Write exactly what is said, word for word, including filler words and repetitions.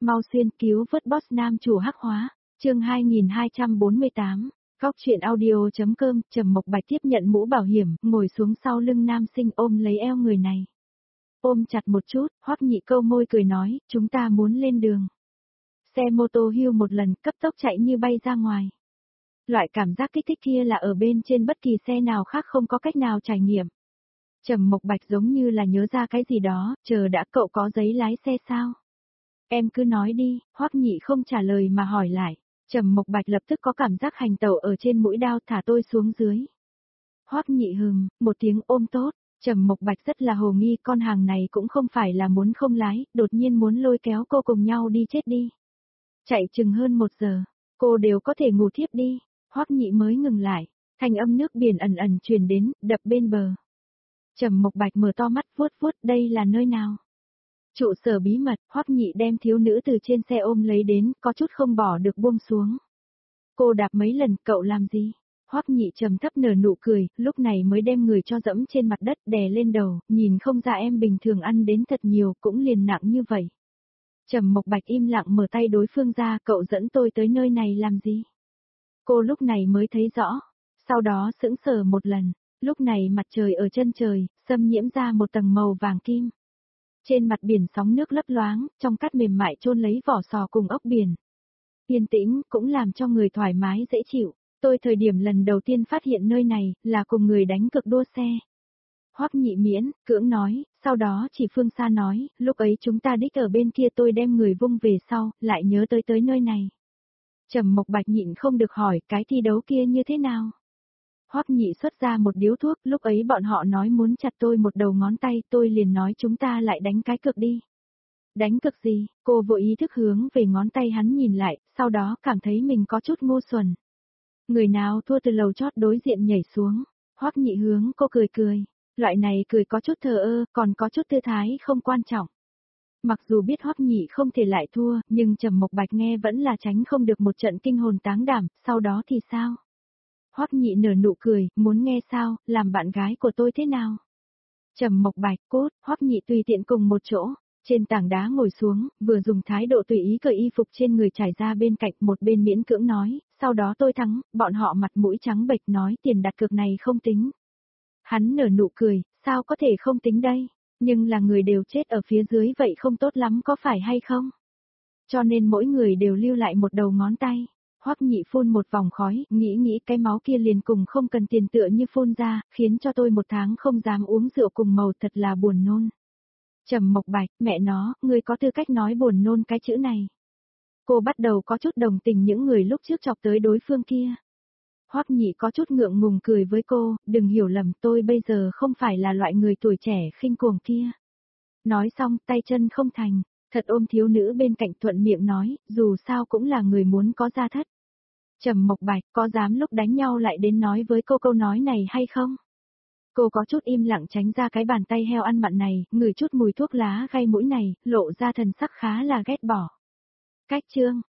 Mau xuyên cứu vớt boss nam chủ hắc hóa, chương hai nghìn hai trăm bốn mươi tám, góc chuyện audio.com, Trầm Mộc Bạch tiếp nhận mũ bảo hiểm, ngồi xuống sau lưng nam sinh ôm lấy eo người này. Ôm chặt một chút, Hoắc Nhị câu môi cười nói, chúng ta muốn lên đường. Xe mô tô hưu một lần cấp tốc chạy như bay ra ngoài. Loại cảm giác kích thích kia là ở bên trên bất kỳ xe nào khác không có cách nào trải nghiệm. Trầm Mộc Bạch giống như là nhớ ra cái gì đó, chờ đã, cậu có giấy lái xe sao? Em cứ nói đi, Hoắc Nhị không trả lời mà hỏi lại. Trầm Mộc Bạch lập tức có cảm giác hành tẩu ở trên mũi đao, thả tôi xuống dưới. Hoắc Nhị hừm, một tiếng ôm tốt. Trầm Mộc Bạch rất là hồ nghi, con hàng này cũng không phải là muốn không lái, đột nhiên muốn lôi kéo cô cùng nhau đi chết đi. Chạy chừng hơn một giờ, cô đều có thể ngủ thiếp đi. Hoắc Nhị mới ngừng lại, thanh âm nước biển ẩn ẩn truyền đến, đập bên bờ. Trầm Mộc Bạch mở to mắt vuốt vuốt, đây là nơi nào? Trụ sở bí mật. Hoắc Nhị đem thiếu nữ từ trên xe ôm lấy đến, có chút không bỏ được buông xuống. Cô đạp mấy lần, cậu làm gì? Hoắc Nhị trầm thấp nở nụ cười, lúc này mới đem người cho dẫm trên mặt đất đè lên đầu, nhìn không ra em bình thường ăn đến thật nhiều, cũng liền nặng như vậy. Trầm Mộc Bạch im lặng mở tay đối phương ra, cậu dẫn tôi tới nơi này làm gì? Cô lúc này mới thấy rõ, sau đó sững sờ một lần, lúc này mặt trời ở chân trời, xâm nhiễm ra một tầng màu vàng kim. Trên mặt biển sóng nước lấp loáng, trong cát mềm mại chôn lấy vỏ sò cùng ốc biển. Yên tĩnh, cũng làm cho người thoải mái dễ chịu. Tôi thời điểm lần đầu tiên phát hiện nơi này, là cùng người đánh cực đua xe. Hoắc Nhị miễn, cưỡng nói, sau đó chỉ phương xa nói, lúc ấy chúng ta đích ở bên kia, tôi đem người vung về sau, lại nhớ tới tới nơi này. Trầm Mộc Bạch nhịn không được hỏi, cái thi đấu kia như thế nào? Hoắc Nhị xuất ra một điếu thuốc, lúc ấy bọn họ nói muốn chặt tôi một đầu ngón tay, tôi liền nói chúng ta lại đánh cái cược đi. Đánh cược gì? Cô vô ý thức hướng về ngón tay hắn nhìn lại, sau đó cảm thấy mình có chút ngu xuẩn. Người nào thua từ lầu chót đối diện nhảy xuống. Hoắc Nhị hướng cô cười cười, loại này cười có chút thờ ơ, còn có chút tư thái không quan trọng. Mặc dù biết Hoắc Nhị không thể lại thua, nhưng Trầm Mộc Bạch nghe vẫn là tránh không được một trận kinh hồn táng đảm, sau đó thì sao? Hoắc Nhị nở nụ cười, muốn nghe sao, làm bạn gái của tôi thế nào? Trầm Mộc Bạch, cốt, Hoắc Nhị tùy tiện cùng một chỗ, trên tảng đá ngồi xuống, vừa dùng thái độ tùy ý cởi y phục trên người trải ra bên cạnh, một bên miễn cưỡng nói, sau đó tôi thắng, bọn họ mặt mũi trắng bệch nói tiền đặt cược này không tính. Hắn nở nụ cười, sao có thể không tính đây, nhưng là người đều chết ở phía dưới vậy không tốt lắm có phải hay không? Cho nên mỗi người đều lưu lại một đầu ngón tay. Hoắc Nhị phun một vòng khói, nghĩ nghĩ cái máu kia liền cùng không cần tiền tựa như phun ra, khiến cho tôi một tháng không dám uống rượu cùng màu, thật là buồn nôn. Trầm Mộc Bạch, mẹ nó, ngươi có tư cách nói buồn nôn cái chữ này. Cô bắt đầu có chút đồng tình những người lúc trước chọc tới đối phương kia. Hoắc Nhị có chút ngượng ngùng cười với cô, đừng hiểu lầm, tôi bây giờ không phải là loại người tuổi trẻ khinh cuồng kia. Nói xong, tay chân không thành, thật ôm thiếu nữ bên cạnh thuận miệng nói, dù sao cũng là người muốn có gia thất. Trầm Mộc Bạch, có dám lúc đánh nhau lại đến nói với cô câu nói này hay không? Cô có chút im lặng tránh ra cái bàn tay heo ăn mặn này, ngửi chút mùi thuốc lá gây mũi này, lộ ra thần sắc khá là ghét bỏ. Cách chương,